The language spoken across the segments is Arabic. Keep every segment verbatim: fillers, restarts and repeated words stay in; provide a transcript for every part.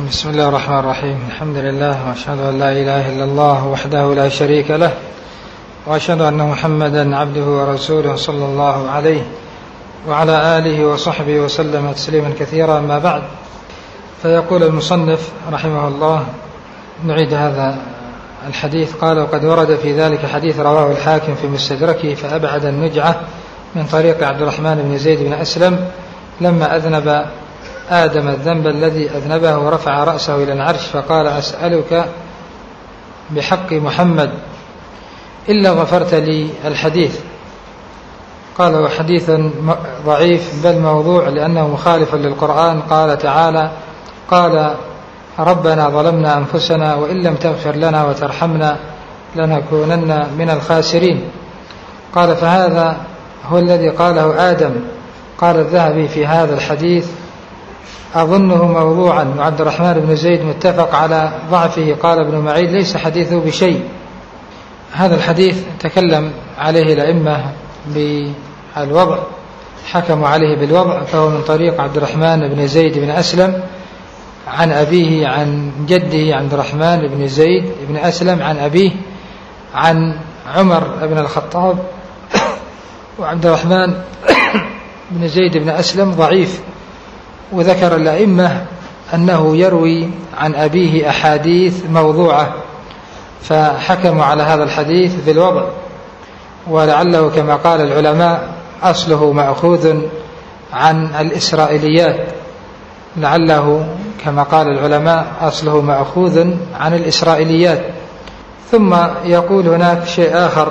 بسم الله الرحمن الرحيم. الحمد لله وأشهد أن لا إله إلا الله وحده لا شريك له، وأشهد أن محمدا عبده ورسوله صلى الله عليه وعلى آله وصحبه وسلم تسليما كثيرا. ما بعد، فيقول المصنف رحمه الله: نعيد هذا الحديث. قال: وقد ورد في ذلك حديث رواه الحاكم في مستدركه فأبعد النجعة من طريق عبد الرحمن بن زيد بن أسلم لما أذنب آدم الذنب الذي أذنبه ورفع رأسه إلى العرش فقال: أسألك بحق محمد إلا غفرت لي. الحديث قال: وحديث ضعيف بل موضوع لأنه مخالف للقرآن. قال تعالى: قال ربنا ظلمنا أنفسنا وإن لم تغفر لنا وترحمنا لنكونن من الخاسرين. قال: فهذا هو الذي قاله آدم. قال الذهبي في هذا الحديث: أظنه موضوعا، وعبد الرحمن بن زيد متفق على ضعفه. قال ابن معين: ليس حديثه بشيء. هذا الحديث تكلم عليه الأئمة بالوضع، حكموا عليه بالوضع، فهو من طريق عبد الرحمن بن زيد بن أسلم عن أبيه عن جده عبد الرحمن بن زيد بن أسلم عن أبيه عن عمر بن الخطاب. وعبد الرحمن بن زيد بن أسلم ضعيف، وذكر الأئمة أنه يروي عن أبيه أحاديث موضوعة، فحكموا على هذا الحديث بالوضع. ولعله كما قال العلماء أصله مأخوذ عن الإسرائيليات، لعله كما قال العلماء أصله مأخوذ عن الإسرائيليات. ثم يقول هناك شيء آخر،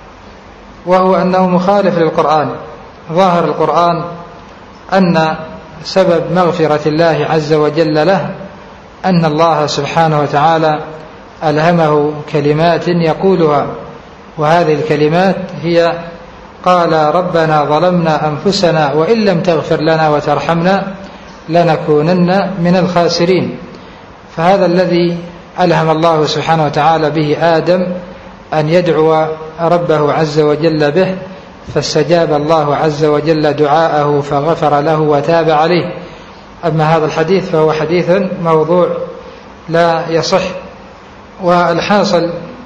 وهو أنه مخالف للقرآن. ظاهر القرآن أن سبب مغفرة الله عز وجل له أن الله سبحانه وتعالى ألهمه كلمات يقولها، وهذه الكلمات هي: قال ربنا ظلمنا أنفسنا وإن لم تغفر لنا وترحمنا لنكونن من الخاسرين. فهذا الذي ألهم الله سبحانه وتعالى به آدم أن يدعو ربه عز وجل به، فاستجاب الله عز وجل دعاءه فغفر له وتاب عليه. أما هذا الحديث فهو حديث موضوع لا يصح. والحاصل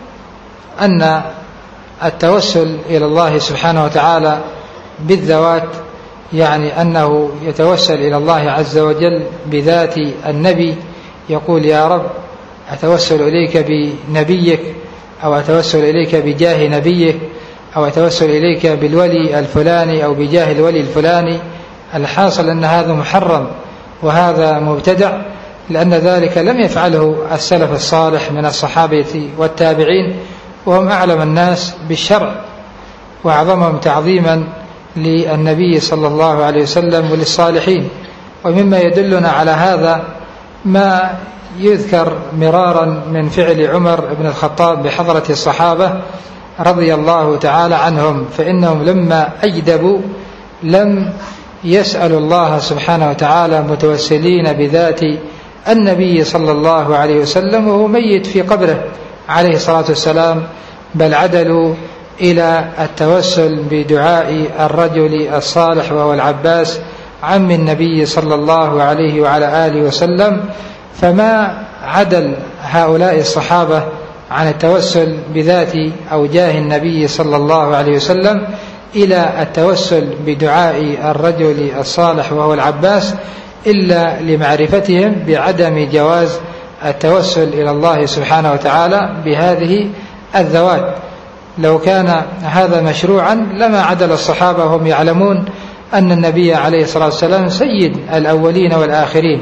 أن التوسل إلى الله سبحانه وتعالى بالذوات، يعني أنه يتوسل إلى الله عز وجل بذات النبي، يقول: يا رب أتوسل إليك بنبيك، أو أتوسل إليك بجاه نبيك، أو أتوسل إليك بالولي الفلاني أو بجاه الولي الفلاني. الحاصل أن هذا محرم وهذا مبتدع، لأن ذلك لم يفعله السلف الصالح من الصحابة والتابعين، وهم أعلم الناس بالشرع وأعظمهم تعظيما للنبي صلى الله عليه وسلم وللصالحين. ومما يدلنا على هذا ما يذكر مرارا من فعل عمر بن الخطاب بحضرة الصحابة رضي الله تعالى عنهم، فإنهم لما أجدبوا لم يسألوا الله سبحانه وتعالى متوسلين بذات النبي صلى الله عليه وسلم وهو ميت في قبره عليه الصلاة والسلام، بل عدلوا إلى التوسل بدعاء الرجل الصالح وهو العباس عم النبي صلى الله عليه وعلى آله وسلم. فما عدل هؤلاء الصحابة عن التوسل بذات أو جاه النبي صلى الله عليه وسلم إلى التوسل بدعاء الرجل الصالح وهو العباس إلا لمعرفتهم بعدم جواز التوسل إلى الله سبحانه وتعالى بهذه الذوات. لو كان هذا مشروعا لما عدل الصحابة، هم يعلمون أن النبي عليه الصلاة والسلام سيد الأولين والآخرين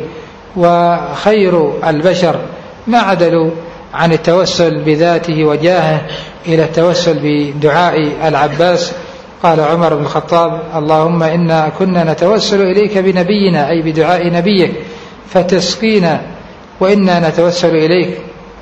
وخير البشر، ما عدلوا عن التوسل بذاته وجاهه إلى التوسل بدعاء العباس. قال عمر بن الخطاب: اللهم إنا كنا نتوسل إليك بنبينا، أي بدعاء نبيك، فتسقينا، وإنا نتوسل إليك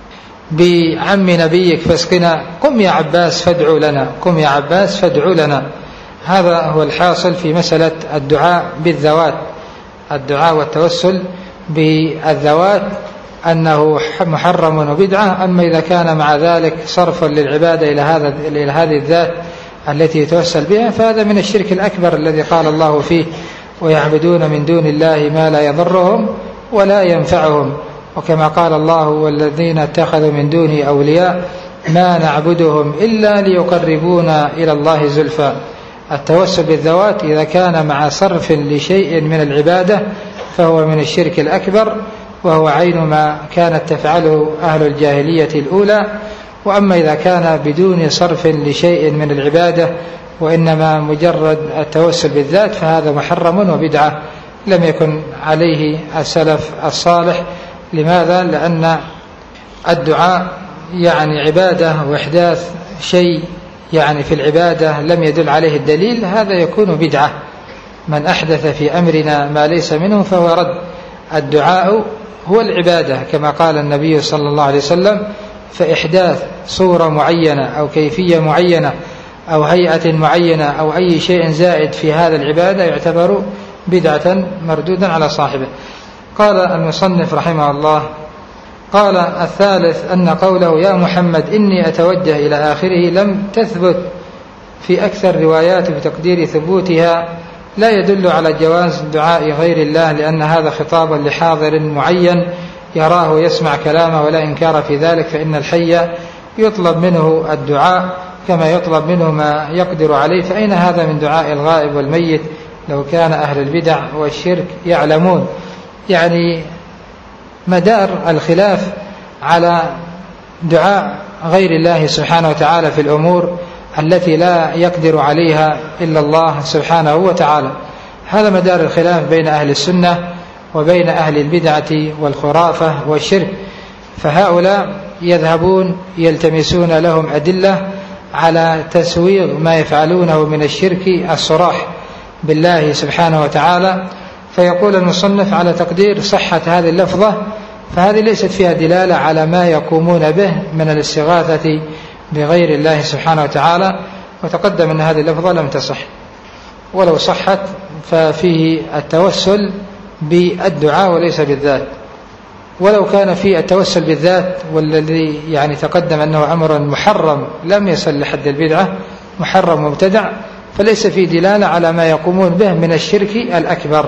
بعم نبيك فاسقنا. قم يا عباس فادعو لنا، قم يا عباس فادعو لنا. هذا هو الحاصل في مسألة الدعاء بالذوات. الدعاء والتوسل بالذوات أنه محرم وبدعة. أما إذا كان مع ذلك صرف للعبادة إلى هذا إلى هذه الذات التي يتوسل بها، فهذا من الشرك الأكبر الذي قال الله فيه: ويعبدون من دون الله ما لا يضرهم ولا ينفعهم وكما قال الله والذين اتخذوا من دونه أولياء ما نعبدهم إلا ليقربونا إلى الله زلفى. التوسل بالذوات إذا كان مع صرف لشيء من العبادة فهو من الشرك الأكبر، وهو عين ما كانت تفعله أهل الجاهلية الأولى. وأما إذا كان بدون صرف لشيء من العبادة وإنما مجرد التوسل بالذات فهذا محرم وبدعة لم يكن عليه السلف الصالح. لماذا؟ لأن الدعاء يعني عبادة، وإحداث شيء يعني في العبادة لم يدل عليه الدليل هذا يكون بدعة. من أحدث في أمرنا ما ليس منه فهو رد. الدعاء هو العبادة كما قال النبي صلى الله عليه وسلم، فإحداث صورة معينة أو كيفية معينة أو هيئة معينة أو أي شيء زائد في هذا العبادة يعتبر بدعة مردودا على صاحبه. قال المصنف رحمه الله: قال الثالث أن قوله يا محمد إني أتوجه إلى آخره لم تثبت في أكثر روايات بتقدير ثبوتها لا يدل على جواز دعاء غير الله، لأن هذا خطابا لحاضر معين يراه يسمع كلامه ولا إنكار في ذلك، فإن الحي يطلب منه الدعاء كما يطلب منه ما يقدر عليه، فأين هذا من دعاء الغائب والميت؟ لو كان أهل البدع والشرك يعلمون. يعني مدار الخلاف على دعاء غير الله سبحانه وتعالى في الأمور التي لا يقدر عليها إلا الله سبحانه وتعالى. هذا مدار الخلاف بين أهل السنة وبين أهل البدعة والخرافة والشرك. فهؤلاء يذهبون يلتمسون لهم أدلة على تسويغ ما يفعلونه من الشرك الصراح بالله سبحانه وتعالى، فيقول المصنف على تقدير صحة هذه اللفظة فهذه ليست فيها دلالة على ما يقومون به من الاستغاثة بغير الله سبحانه وتعالى. وتقدم أن هذه اللفظة لم تصح، ولو صحت ففيه التوسل بالدعاء وليس بالذات. ولو كان في التوسل بالذات والذي يعني تقدم أنه أمر محرم لم يصل لحد البدعة، محرم مبتدع، فليس في دلالة على ما يقومون به من الشرك الأكبر.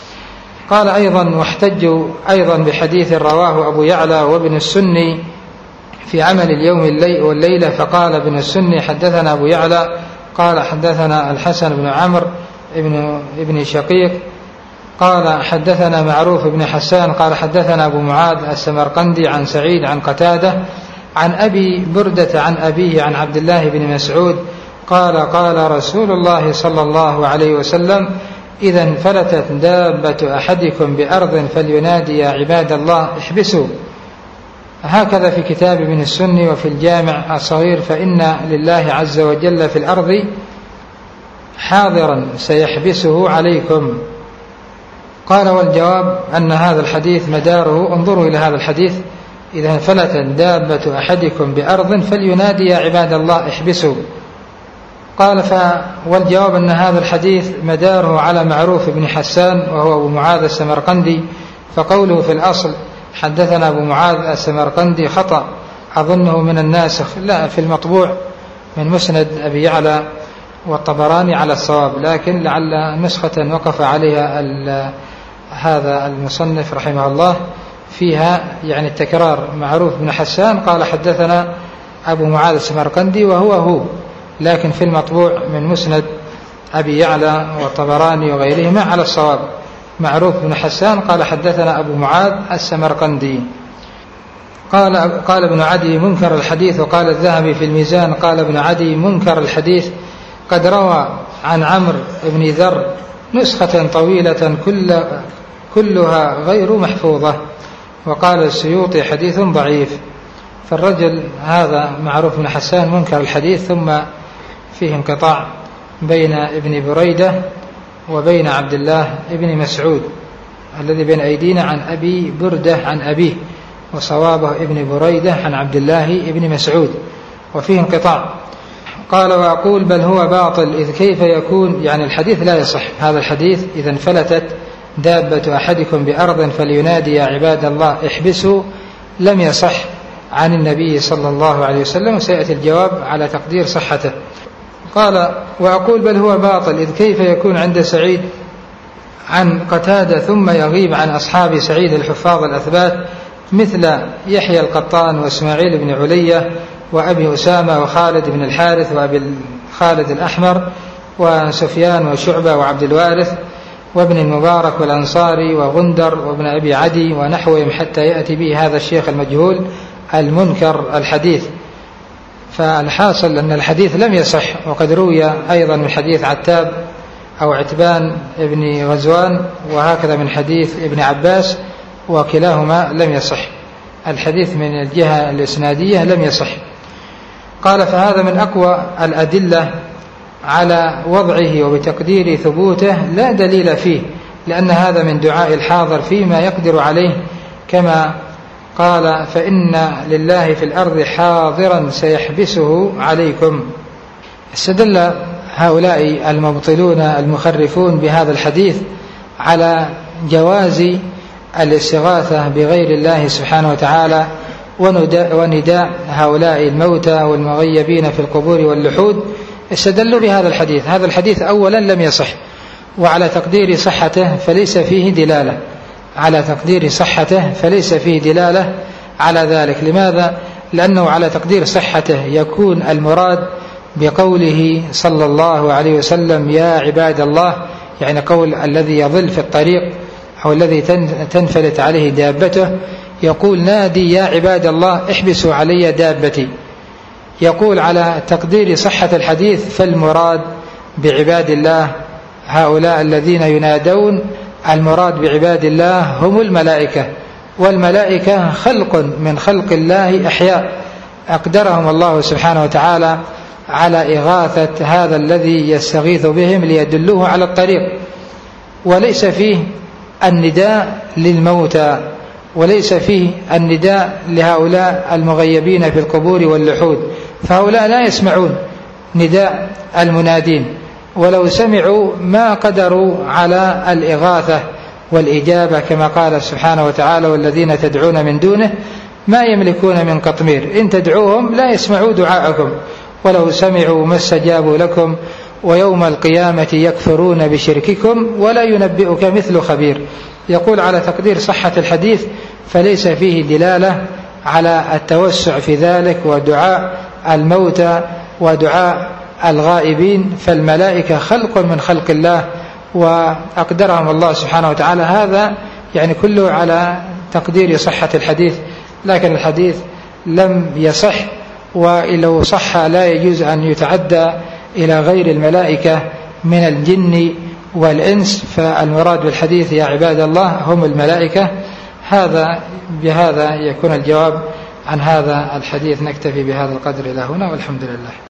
قال أيضا واحتجوا أيضا بحديث رواه أبو يعلى وابن السني في عمل اليوم والليلة، فقال ابن السني حدثنا أبو يعلى قال حدثنا الحسن بن عمرو ابن, ابن شقيق قال حدثنا معروف بن حسان قال حدثنا أبو معاذ السمرقندي عن سعيد عن قتادة عن أبي بردة عن أبيه عن عبد الله بن مسعود قال قال رسول الله صلى الله عليه وسلم إذا انفلتت دابة أحدكم بأرض فلينادي يا عباد الله احبسوا. هكذا في كتاب ابن السني وفي الجامع الصغير، فإن لله عز وجل في الأرض حاضرا سيحبسه عليكم. قال والجواب أن هذا الحديث مداره، انظروا إلى هذا الحديث، إذا انفلتت دابة أحدكم بأرض فلينادي يا عباد الله احبسوا. قال ف والجواب أن هذا الحديث مداره على معروف بن حسان وهو أبو معاذ السمرقندي، فقوله في الأصل حدثنا أبو معاذ السمرقندي خطأ، أظنه من الناسخ، لا في المطبوع من مسند أبي يعلى والطبراني على الصواب، لكن لعل نسخة وقف عليها هذا المصنف رحمه الله فيها يعني التكرار. معروف بن حسان قال حدثنا أبو معاذ السمرقندي وهو هو، لكن في المطبوع من مسند أبي يعلى والطبراني وغيرهما على الصواب. معروف بن حسان قال حدثنا أبو معاذ السمرقندي. قال قال ابن عدي منكر الحديث، وقال الذهبي في الميزان قال ابن عدي منكر الحديث قد روى عن عمرو بن ذر نسخة طويلة كل كلها غير محفوظة، وقال السيوطي حديث ضعيف. فالرجل هذا معروف بن حسان منكر الحديث، ثم فيه انقطاع بين ابن بريدة وبين عبد الله ابن مسعود الذي بين أيدينا عن أبي بردة عن أبيه، وصوابه ابن بريدة عن عبد الله ابن مسعود، وفيه انقطاع. قال وأقول بل هو باطل، إذ كيف يكون يعني الحديث لا يصح. هذا الحديث إذا انفلتت دابة أحدكم بأرض فلينادي يا عباد الله احبسوا لم يصح عن النبي صلى الله عليه وسلم، وسيأتي الجواب على تقدير صحته. قال وأقول بل هو باطل، إذ كيف يكون عند سعيد عن قتادة ثم يغيب عن أصحاب سعيد الحفاظ الأثبات مثل يحيى القطان وإسماعيل بن علية وأبي أسامة وخالد بن الحارث وأبي خالد الأحمر وسفيان وشعبة وعبد الوارث وابن المبارك والأنصاري وغندر وابن أبي عدي ونحوهم، حتى يأتي به هذا الشيخ المجهول المنكر الحديث. فالحاصل أن الحديث لم يصح. وقد روي أيضا من حديث عتاب أو عتبان ابن غزوان، وهكذا من حديث ابن عباس، وكلاهما لم يصح. الحديث من الجهة الإسنادية لم يصح. قال: فهذا من أقوى الأدلة على وضعه وبتقدير ثبوته، لا دليل فيه، لأن هذا من دعاء الحاضر فيما يقدر عليه، كما قال: فإن لله في الأرض حاضرا سيحبسه عليكم. استدل هؤلاء المبطلون المخرفون بهذا الحديث على جواز الاستغاثة بغير الله سبحانه وتعالى ونداء هؤلاء الموتى والمغيبين في القبور واللحود. استدلوا بهذا الحديث. هذا الحديث أولا لم يصح، وعلى تقدير صحته فليس فيه دلالة على تقدير صحته فليس فيه دلالة على ذلك. لماذا؟ لأنه على تقدير صحته يكون المراد بقوله صلى الله عليه وسلم: يا عباد الله، يعني قول الذي يضل في الطريق أو الذي تنفلت عليه دابته، يقول: نادي يا عباد الله احبسوا علي دابتي. يقول على تقدير صحة الحديث فالمراد بعباد الله هؤلاء الذين ينادون، المراد بعباد الله هم الملائكة، والملائكة خلق من خلق الله أحياء أقدرهم الله سبحانه وتعالى على إغاثة هذا الذي يستغيث بهم ليدلوه على الطريق. وليس فيه النداء للموتى، وليس فيه النداء لهؤلاء المغيبين في القبور واللحود، فهؤلاء لا يسمعون نداء المنادين، ولو سمعوا ما قدروا على الإغاثة والإجابة، كما قال سبحانه وتعالى: والذين تدعون من دونه ما يملكون من قطمير إن تدعوهم لا يسمعوا دعاءكم ولو سمعوا ما استجابوا لكم ويوم القيامة يكفرون بشرككم ولا ينبئك مثل خبير. يقول على تقدير صحة الحديث فليس فيه دلالة على التوسع في ذلك ودعاء الموتى ودعاء الغائبين، فالملائكة خلق من خلق الله وأقدرهم الله سبحانه وتعالى. هذا يعني كله على تقدير صحة الحديث، لكن الحديث لم يصح، ولو صح لا يجوز أن يتعدى إلى غير الملائكة من الجن والإنس، فالمراد بالحديث يا عباد الله هم الملائكة. هذا بهذا يكون الجواب عن هذا الحديث. نكتفي بهذا القدر إلى هنا، والحمد لله.